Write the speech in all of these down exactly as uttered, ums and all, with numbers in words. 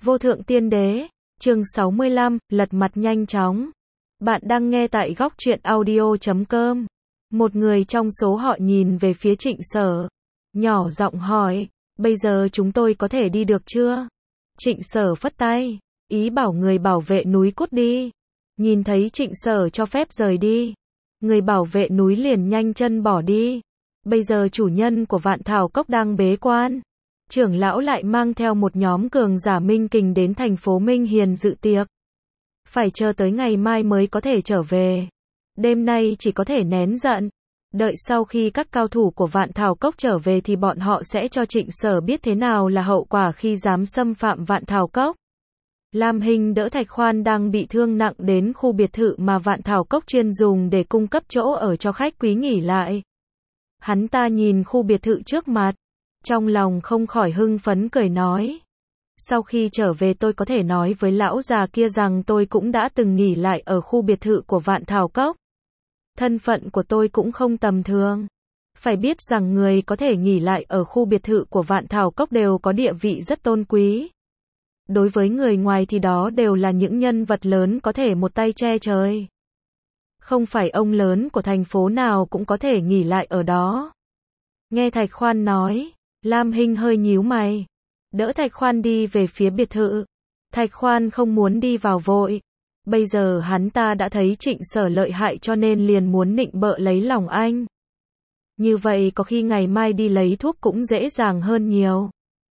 Vô thượng tiên đế, chương sáu mươi lăm, lật mặt nhanh chóng. Bạn đang nghe tại góc truyện audio chấm com. Một người trong số họ nhìn về phía Trịnh Sở, nhỏ giọng hỏi, bây giờ chúng tôi có thể đi được chưa? Trịnh Sở phất tay, ý bảo người bảo vệ núi cút đi. Nhìn thấy Trịnh Sở cho phép rời đi, người bảo vệ núi liền nhanh chân bỏ đi. Bây giờ chủ nhân của Vạn Thảo Cốc đang bế quan. Trưởng lão lại mang theo một nhóm cường giả Minh Kình đến thành phố Minh Hiền dự tiệc. Phải chờ tới ngày mai mới có thể trở về. Đêm nay chỉ có thể nén giận. Đợi sau khi các cao thủ của Vạn Thảo Cốc trở về thì bọn họ sẽ cho Trịnh Sở biết thế nào là hậu quả khi dám xâm phạm Vạn Thảo Cốc. Lam Hinh đỡ Thạch Khoan đang bị thương nặng đến khu biệt thự mà Vạn Thảo Cốc chuyên dùng để cung cấp chỗ ở cho khách quý nghỉ lại. Hắn ta nhìn khu biệt thự trước mặt, trong lòng không khỏi hưng phấn cười nói. Sau khi trở về tôi có thể nói với lão già kia rằng tôi cũng đã từng nghỉ lại ở khu biệt thự của Vạn Thảo Cốc. Thân phận của tôi cũng không tầm thường. Phải biết rằng người có thể nghỉ lại ở khu biệt thự của Vạn Thảo Cốc đều có địa vị rất tôn quý. Đối với người ngoài thì đó đều là những nhân vật lớn có thể một tay che trời. Không phải ông lớn của thành phố nào cũng có thể nghỉ lại ở đó. Nghe Thạch Khoan nói, Lam Hinh hơi nhíu mày, đỡ Thạch Khoan đi về phía biệt thự. Thạch Khoan không muốn đi vào vội. Bây giờ hắn ta đã thấy Trịnh Sở lợi hại cho nên liền muốn nịnh bợ lấy lòng anh. Như vậy có khi ngày mai đi lấy thuốc cũng dễ dàng hơn nhiều.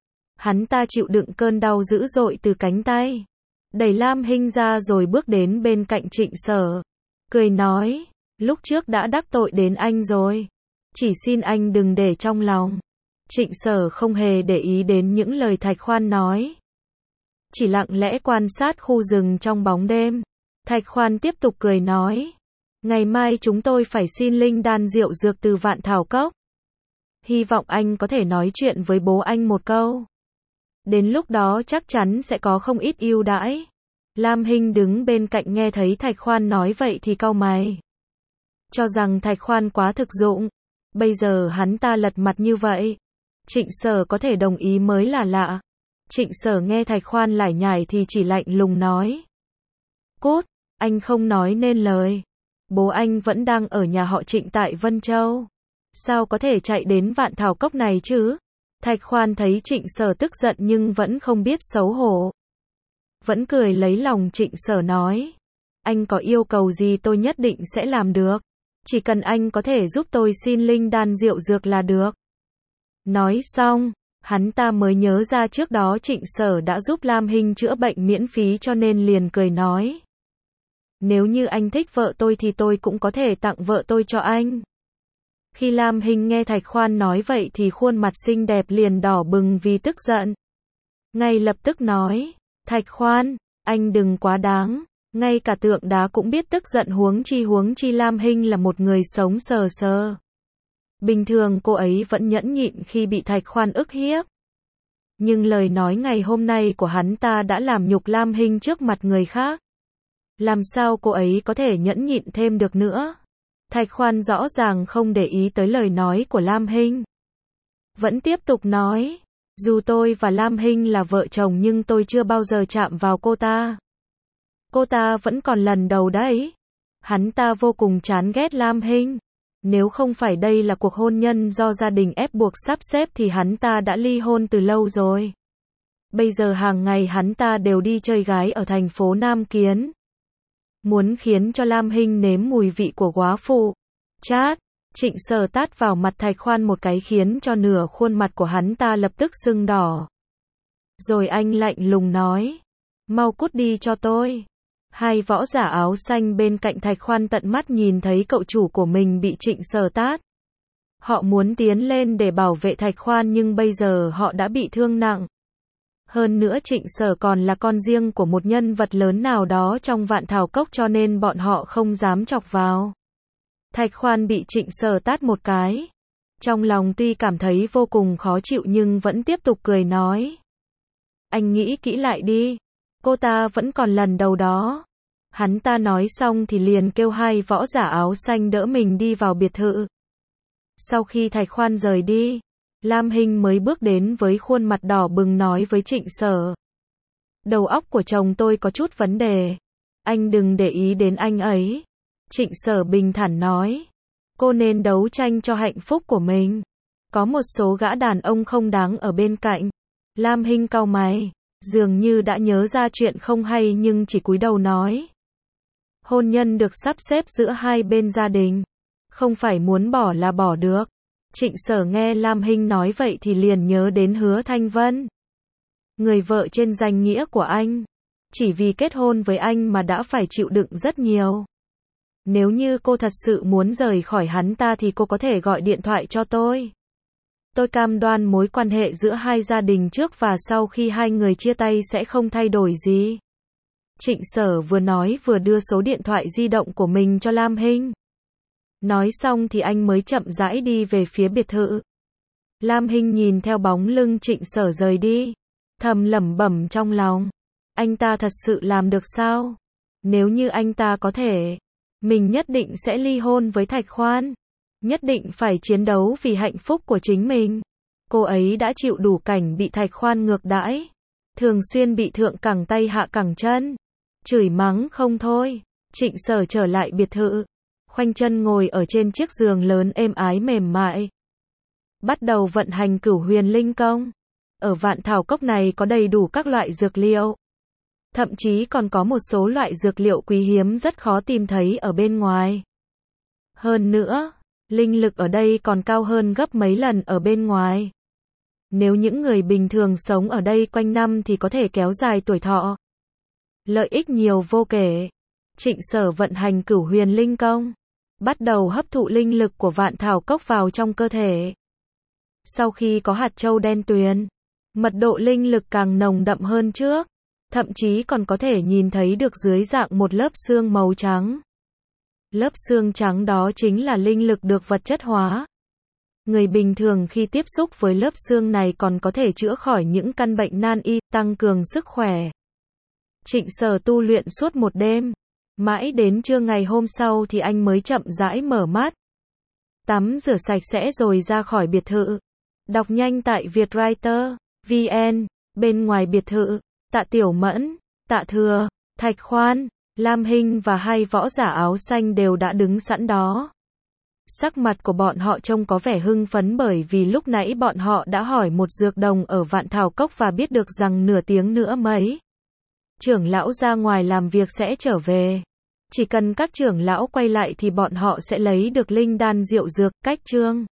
Hắn ta chịu đựng cơn đau dữ dội từ cánh tay, đẩy Lam Hinh ra rồi bước đến bên cạnh Trịnh Sở, cười nói, lúc trước đã đắc tội đến anh rồi, chỉ xin anh đừng để trong lòng. Trịnh Sở không hề để ý đến những lời Thạch Khoan nói, chỉ lặng lẽ quan sát khu rừng trong bóng đêm. Thạch Khoan tiếp tục cười nói, ngày mai chúng tôi phải xin linh đan rượu dược từ Vạn Thảo Cốc. Hy vọng anh có thể nói chuyện với bố anh một câu. Đến lúc đó chắc chắn sẽ có không ít ưu đãi. Lam Hinh đứng bên cạnh nghe thấy Thạch Khoan nói vậy thì cau mày, cho rằng Thạch Khoan quá thực dụng. Bây giờ hắn ta lật mặt như vậy, Trịnh Sở có thể đồng ý mới là lạ. Trịnh Sở nghe Thạch Khoan lải nhải thì chỉ lạnh lùng nói, cút, anh không nói nên lời. Bố anh vẫn đang ở nhà họ Trịnh tại Vân Châu, sao có thể chạy đến Vạn Thảo Cốc này chứ? Thạch Khoan thấy Trịnh Sở tức giận nhưng vẫn không biết xấu hổ, vẫn cười lấy lòng Trịnh Sở nói, anh có yêu cầu gì tôi nhất định sẽ làm được, chỉ cần anh có thể giúp tôi xin linh đan rượu dược là được. Nói xong, hắn ta mới nhớ ra trước đó Trịnh Sở đã giúp Lam Hinh chữa bệnh miễn phí cho nên liền cười nói, nếu như anh thích vợ tôi thì tôi cũng có thể tặng vợ tôi cho anh. Khi Lam Hinh nghe Thạch Khoan nói vậy thì khuôn mặt xinh đẹp liền đỏ bừng vì tức giận. Ngay lập tức nói, Thạch Khoan, anh đừng quá đáng, ngay cả tượng đá cũng biết tức giận huống chi huống chi Lam Hinh là một người sống sờ sờ. Bình thường cô ấy vẫn nhẫn nhịn khi bị Thạch Khoan ức hiếp. Nhưng lời nói ngày hôm nay của hắn ta đã làm nhục Lam Hinh trước mặt người khác. Làm sao cô ấy có thể nhẫn nhịn thêm được nữa? Thạch Khoan rõ ràng không để ý tới lời nói của Lam Hinh, vẫn tiếp tục nói, dù tôi và Lam Hinh là vợ chồng nhưng tôi chưa bao giờ chạm vào cô ta. Cô ta vẫn còn lần đầu đấy. Hắn ta vô cùng chán ghét Lam Hinh. Nếu không phải đây là cuộc hôn nhân do gia đình ép buộc sắp xếp thì hắn ta đã ly hôn từ lâu rồi. Bây giờ hàng ngày hắn ta đều đi chơi gái ở thành phố Nam Kiến, muốn khiến cho Lam Hinh nếm mùi vị của góa phụ. Chát, Trịnh Sở tát vào mặt Thạch Khoan một cái khiến cho nửa khuôn mặt của hắn ta lập tức sưng đỏ. Rồi anh lạnh lùng nói, mau cút đi cho tôi. Hai võ giả áo xanh bên cạnh Thạch Khoan tận mắt nhìn thấy cậu chủ của mình bị Trịnh Sở tát. Họ muốn tiến lên để bảo vệ Thạch Khoan nhưng bây giờ họ đã bị thương nặng. Hơn nữa Trịnh Sở còn là con riêng của một nhân vật lớn nào đó trong Vạn Thảo Cốc cho nên bọn họ không dám chọc vào. Thạch Khoan bị Trịnh Sở tát một cái. Trong lòng tuy cảm thấy vô cùng khó chịu nhưng vẫn tiếp tục cười nói, anh nghĩ kỹ lại đi. Cô ta vẫn còn lần đầu đó. Hắn ta nói xong thì liền kêu hai võ giả áo xanh đỡ mình đi vào biệt thự. Sau khi Thạch Khoan rời đi, Lam Hinh mới bước đến với khuôn mặt đỏ bừng nói với Trịnh Sở, Đầu óc của chồng tôi có chút vấn đề. Anh đừng để ý đến anh ấy. Trịnh Sở bình thản nói. Cô nên đấu tranh cho hạnh phúc của mình. Có một số gã đàn ông không đáng ở bên cạnh. Lam Hinh cau mày, dường như đã nhớ ra chuyện không hay nhưng chỉ cúi đầu nói. Hôn nhân được sắp xếp giữa hai bên gia đình. Không phải muốn bỏ là bỏ được. Trịnh Sở nghe Lam Hinh nói vậy thì liền nhớ đến Hứa Thanh Vân. Người vợ trên danh nghĩa của anh. Chỉ vì kết hôn với anh mà đã phải chịu đựng rất nhiều. Nếu như cô thật sự muốn rời khỏi hắn ta thì cô có thể gọi điện thoại cho tôi. Tôi cam đoan mối quan hệ giữa hai gia đình trước và sau khi hai người chia tay sẽ không thay đổi gì. Trịnh Sở vừa nói vừa đưa số điện thoại di động của mình cho Lam Hinh. Nói xong thì anh mới chậm rãi đi về phía biệt thự. Lam Hinh nhìn theo bóng lưng Trịnh Sở rời đi, thầm lẩm bẩm trong lòng. Anh ta thật sự làm được sao? Nếu như anh ta có thể, mình nhất định sẽ ly hôn với Thạch Khoan. Nhất định phải chiến đấu vì hạnh phúc của chính mình. Cô ấy đã chịu đủ cảnh bị Thạch Khoan ngược đãi. Thường xuyên bị thượng cẳng tay hạ cẳng chân. Chửi mắng không thôi. Trịnh Sở trở lại biệt thự. Khoanh chân ngồi ở trên chiếc giường lớn êm ái mềm mại. Bắt đầu vận hành Cửu Huyền Linh Công. Ở Vạn Thảo Cốc này có đầy đủ các loại dược liệu. Thậm chí còn có một số loại dược liệu quý hiếm rất khó tìm thấy ở bên ngoài. Hơn nữa, linh lực ở đây còn cao hơn gấp mấy lần ở bên ngoài. Nếu những người bình thường sống ở đây quanh năm thì có thể kéo dài tuổi thọ. Lợi ích nhiều vô kể. Trịnh Sở vận hành Cửu Huyền Linh Công, bắt đầu hấp thụ linh lực của Vạn Thảo Cốc vào trong cơ thể. Sau khi có hạt châu đen tuyền, mật độ linh lực càng nồng đậm hơn trước, thậm chí còn có thể nhìn thấy được dưới dạng một lớp xương màu trắng. Lớp xương trắng đó chính là linh lực được vật chất hóa. Người bình thường khi tiếp xúc với lớp xương này còn có thể chữa khỏi những căn bệnh nan y, tăng cường sức khỏe. Trịnh Sở tu luyện suốt một đêm. Mãi đến trưa ngày hôm sau thì anh mới chậm rãi mở mắt. Tắm rửa sạch sẽ rồi ra khỏi biệt thự. Đọc nhanh tại Vietwriter chấm vn. Bên ngoài biệt thự, Tạ Tiểu Mẫn, Tạ Thừa, Thạch Khoan, Lam Hinh và hai võ giả áo xanh đều đã đứng sẵn đó. Sắc mặt của bọn họ trông có vẻ hưng phấn bởi vì lúc nãy bọn họ đã hỏi một dược đồng ở Vạn Thảo Cốc và biết được rằng nửa tiếng nữa mấy trưởng lão ra ngoài làm việc sẽ trở về. Chỉ cần các trưởng lão quay lại thì bọn họ sẽ lấy được linh đan diệu dược, cách chương.